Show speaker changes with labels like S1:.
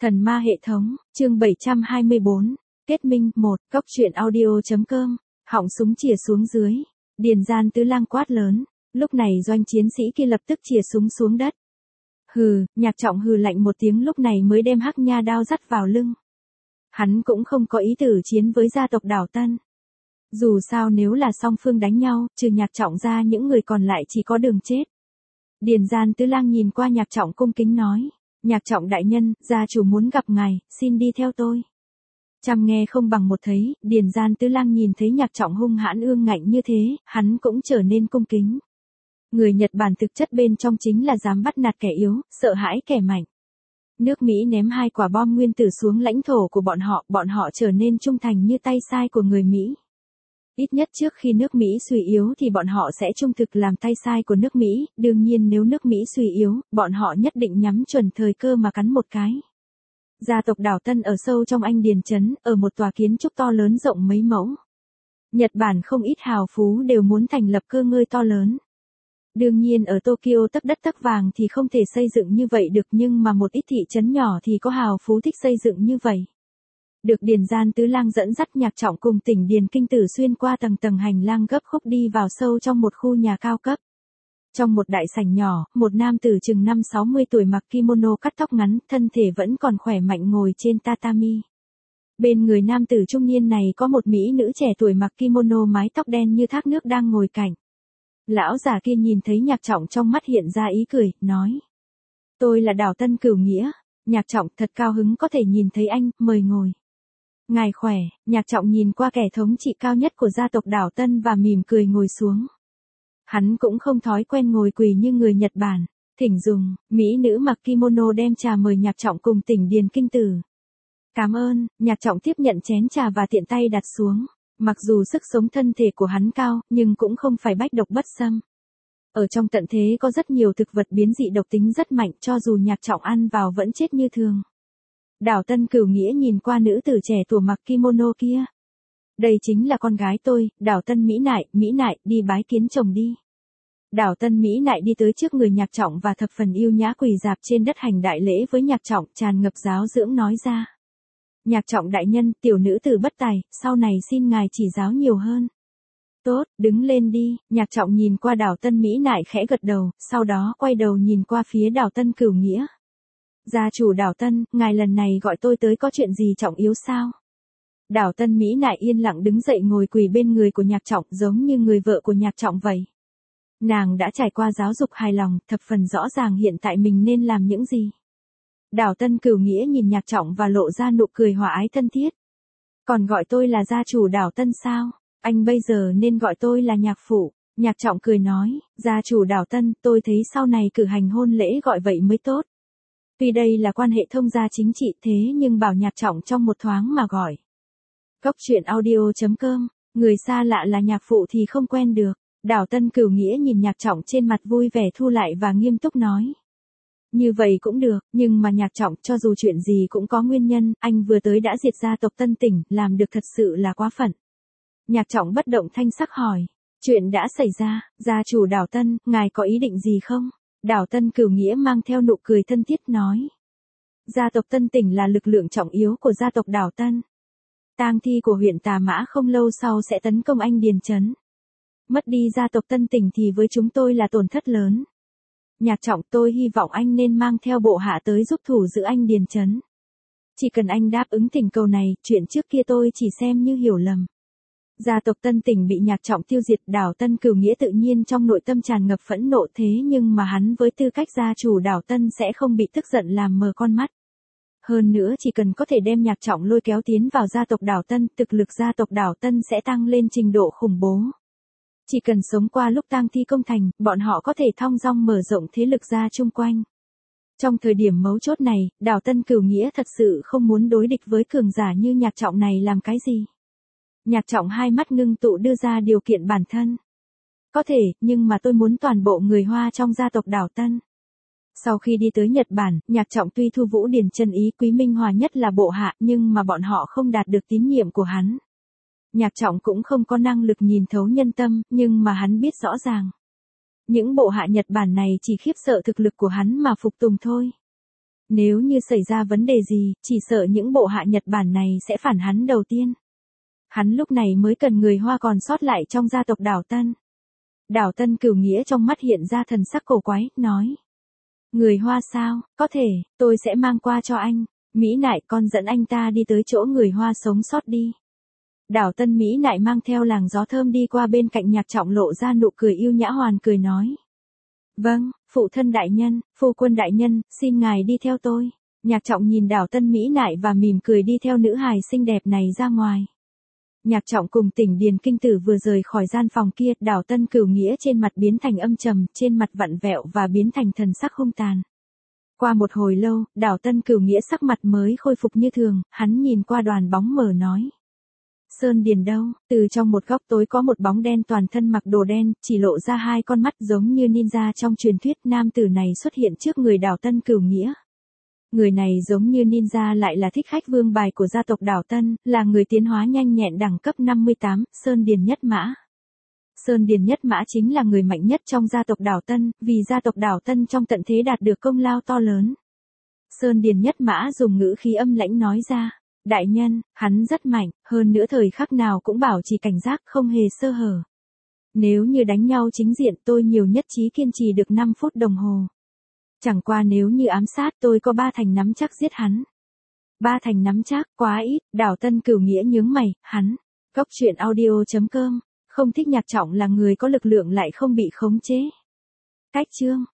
S1: Thần ma hệ thống, chương 724, kết minh 1, cốc truyện audio.com, họng súng chìa xuống dưới, Điền Gian Tứ Lang quát lớn, lúc này doanh chiến sĩ kia lập tức chìa súng xuống đất. Hừ, Nhạc Trọng hừ lạnh một tiếng lúc này mới đem hắc nha đao dắt vào lưng. Hắn cũng không có ý tử chiến với gia tộc Đảo Tân. Dù sao nếu là song phương đánh nhau, trừ Nhạc Trọng ra những người còn lại chỉ có đường chết. Điền Gian Tứ Lang nhìn qua Nhạc Trọng cung kính nói. Nhạc Trọng đại nhân, gia chủ muốn gặp ngài, xin đi theo tôi. Trăm nghe không bằng một thấy, Điền Gian Tứ Lang nhìn thấy Nhạc Trọng hung hãn ương ngạnh như thế, hắn cũng trở nên cung kính. Người Nhật Bản thực chất bên trong chính là dám bắt nạt kẻ yếu, sợ hãi kẻ mạnh. Nước Mỹ ném 2 quả bom nguyên tử xuống lãnh thổ của bọn họ trở nên trung thành như tay sai của người Mỹ. Ít nhất trước khi nước Mỹ suy yếu thì bọn họ sẽ trung thực làm tay sai của nước Mỹ, đương nhiên nếu nước Mỹ suy yếu, bọn họ nhất định nhắm chuẩn thời cơ mà cắn một cái. Gia tộc Đảo Tân ở sâu trong Anh Điền Trấn, ở một tòa kiến trúc to lớn rộng mấy mẫu. Nhật Bản không ít hào phú đều muốn thành lập cơ ngơi to lớn. Đương nhiên ở Tokyo tấc đất tấc vàng thì không thể xây dựng như vậy được, nhưng mà một ít thị trấn nhỏ thì có hào phú thích xây dựng như vậy. Được Điền Gian Tứ Lang dẫn dắt Nhạc Trọng cùng Tỉnh Điền Kinh Tử xuyên qua tầng tầng hành lang gấp khúc đi vào sâu trong một khu nhà cao cấp. Trong một đại sảnh nhỏ, một nam tử chừng 50-60 tuổi mặc kimono cắt tóc ngắn, thân thể vẫn còn khỏe mạnh ngồi trên tatami. Bên người nam tử trung niên này có một mỹ nữ trẻ tuổi mặc kimono mái tóc đen như thác nước đang ngồi cạnh. Lão già kia nhìn thấy Nhạc Trọng trong mắt hiện ra ý cười, nói. Tôi là Đảo Tân Cửu Nghĩa. Nhạc Trọng thật cao hứng có thể nhìn thấy anh, mời ngồi. Ngài khỏe, Nhạc Trọng nhìn qua kẻ thống trị cao nhất của gia tộc Đảo Tân và mỉm cười ngồi xuống. Hắn cũng không thói quen ngồi quỳ như người Nhật Bản, thỉnh dùng, mỹ nữ mặc kimono đem trà mời Nhạc Trọng cùng Tỉnh Điền Kinh Tử. Cảm ơn, Nhạc Trọng tiếp nhận chén trà và tiện tay đặt xuống. Mặc dù sức sống thân thể của hắn cao, nhưng cũng không phải bách độc bất xâm. Ở trong tận thế có rất nhiều thực vật biến dị độc tính rất mạnh, cho dù Nhạc Trọng ăn vào vẫn chết như thường. Đảo Tân Cửu Nghĩa nhìn qua nữ tử trẻ tuổi mặc kimono kia. Đây chính là con gái tôi, Đảo Tân Mỹ Nại, đi bái kiến chồng đi. Đảo Tân Mỹ Nại đi tới trước người Nhạc Trọng và thập phần yêu nhã quỳ dạp trên đất hành đại lễ với Nhạc Trọng, tràn ngập giáo dưỡng nói ra. Nhạc Trọng đại nhân, tiểu nữ tử bất tài, sau này xin ngài chỉ giáo nhiều hơn. Tốt, đứng lên đi, Nhạc Trọng nhìn qua Đảo Tân Mỹ Nại khẽ gật đầu, sau đó quay đầu nhìn qua phía Đảo Tân Cửu Nghĩa. Gia chủ Đảo Tân, ngài lần này gọi tôi tới có chuyện gì trọng yếu sao? Đảo Tân Mỹ Nại yên lặng đứng dậy ngồi quỳ bên người của Nhạc Trọng giống như người vợ của Nhạc Trọng vậy. Nàng đã trải qua giáo dục hài lòng, thập phần rõ ràng hiện tại mình nên làm những gì. Đảo Tân Cửu Nghĩa nhìn Nhạc Trọng và lộ ra nụ cười hòa ái thân thiết. Còn gọi tôi là gia chủ Đảo Tân sao? Anh bây giờ nên gọi tôi là nhạc phụ. Nhạc Trọng cười nói, gia chủ Đảo Tân, tôi thấy sau này cử hành hôn lễ gọi vậy mới tốt. Tuy đây là quan hệ thông gia chính trị thế nhưng bảo Nhạc Trọng trong một thoáng mà gọi. Cốc truyện audio.com, người xa lạ là nhạc phụ thì không quen được. Đảo Tân Cửu Nghĩa nhìn Nhạc Trọng trên mặt vui vẻ thu lại và nghiêm túc nói. Như vậy cũng được, nhưng mà Nhạc Trọng cho dù chuyện gì cũng có nguyên nhân, anh vừa tới đã diệt gia tộc Tân Tỉnh, làm được thật sự là quá phận. Nhạc Trọng bất động thanh sắc hỏi, chuyện đã xảy ra, gia chủ Đảo Tân, ngài có ý định gì không? Đảo Tân Cửu Nghĩa mang theo nụ cười thân thiết nói. Gia tộc Tân Tỉnh là lực lượng trọng yếu của gia tộc Đảo Tân. Tang thi của huyện Tà Mã không lâu sau sẽ tấn công Anh Điền Trấn. Mất đi gia tộc Tân Tỉnh thì với chúng tôi là tổn thất lớn. Nhạc Trọng, tôi hy vọng anh nên mang theo bộ hạ tới giúp thủ giữ Anh Điền Trấn. Chỉ cần anh đáp ứng thỉnh cầu này, chuyện trước kia tôi chỉ xem như hiểu lầm. Gia tộc Tân Tỉnh bị Nhạc Trọng tiêu diệt, Đảo Tân Cửu Nghĩa tự nhiên trong nội tâm tràn ngập phẫn nộ thế nhưng mà hắn với tư cách gia chủ Đảo Tân sẽ không bị tức giận làm mờ con mắt. Hơn nữa chỉ cần có thể đem Nhạc Trọng lôi kéo tiến vào gia tộc Đảo Tân, thực lực gia tộc Đảo Tân sẽ tăng lên trình độ khủng bố. Chỉ cần sống qua lúc tang thi công thành, bọn họ có thể thong dong mở rộng thế lực ra chung quanh. Trong thời điểm mấu chốt này, Đảo Tân Cửu Nghĩa thật sự không muốn đối địch với cường giả như Nhạc Trọng này làm cái gì. Nhạc Trọng hai mắt ngưng tụ đưa ra điều kiện bản thân. Có thể, nhưng mà tôi muốn toàn bộ người Hoa trong gia tộc Đảo Tân. Sau khi đi tới Nhật Bản, Nhạc Trọng tuy thu vũ điền chân ý Quý Minh Hòa nhất là bộ hạ nhưng mà bọn họ không đạt được tín nhiệm của hắn. Nhạc Trọng cũng không có năng lực nhìn thấu nhân tâm, nhưng mà hắn biết rõ ràng. Những bộ hạ Nhật Bản này chỉ khiếp sợ thực lực của hắn mà phục tùng thôi. Nếu như xảy ra vấn đề gì, chỉ sợ những bộ hạ Nhật Bản này sẽ phản hắn đầu tiên. Hắn lúc này mới cần người Hoa còn sót lại trong gia tộc Đảo Tân. Đảo Tân Cửu Nghĩa trong mắt hiện ra thần sắc cổ quái, nói. Người Hoa sao, có thể, tôi sẽ mang qua cho anh. Mỹ Nại, con dẫn anh ta đi tới chỗ người Hoa sống sót đi. Đảo Tân Mỹ Nại mang theo làn gió thơm đi qua bên cạnh Nhạc Trọng, lộ ra nụ cười yêu nhã, hoàn cười nói. Vâng, phụ thân đại nhân, phu quân đại nhân, xin ngài đi theo tôi. Nhạc Trọng nhìn Đảo Tân Mỹ Nại và mỉm cười đi theo nữ hài xinh đẹp này ra ngoài. Nhạc Trọng cùng Tỉnh Điền Kinh Tử vừa rời khỏi gian phòng kia, Đảo Tân Cửu Nghĩa trên mặt biến thành âm trầm, trên mặt vặn vẹo và biến thành thần sắc hung tàn. Qua một hồi lâu, Đảo Tân Cửu Nghĩa sắc mặt mới khôi phục như thường, hắn nhìn qua đoàn bóng mờ nói. Sơn Điền đâu? Từ trong một góc tối có một bóng đen toàn thân mặc đồ đen, chỉ lộ ra hai con mắt giống như ninja trong truyền thuyết. Nam tử này xuất hiện trước người Đảo Tân Cửu Nghĩa. Người này giống như ninja lại là thích khách vương bài của gia tộc Đảo Tân, là người tiến hóa nhanh nhẹn đẳng cấp 58, Sơn Điền Nhất Mã. Sơn Điền Nhất Mã chính là người mạnh nhất trong gia tộc Đảo Tân, vì gia tộc Đảo Tân trong tận thế đạt được công lao to lớn. Sơn Điền Nhất Mã dùng ngữ khí âm lãnh nói ra. Đại nhân, hắn rất mạnh, hơn nữa thời khắc nào cũng bảo trì cảnh giác, không hề sơ hở. Nếu như đánh nhau chính diện, tôi nhiều nhất chí kiên trì được 5 phút đồng hồ. Chẳng qua nếu như ám sát, tôi có 3 thành nắm chắc giết hắn. 3 thành nắm chắc, quá ít. Đảo Tân Cửu Nghĩa nhướng mày, hắn. Góc truyện audio.com, không thích Nhạc Trọng là người có lực lượng lại không bị khống chế. Cách chương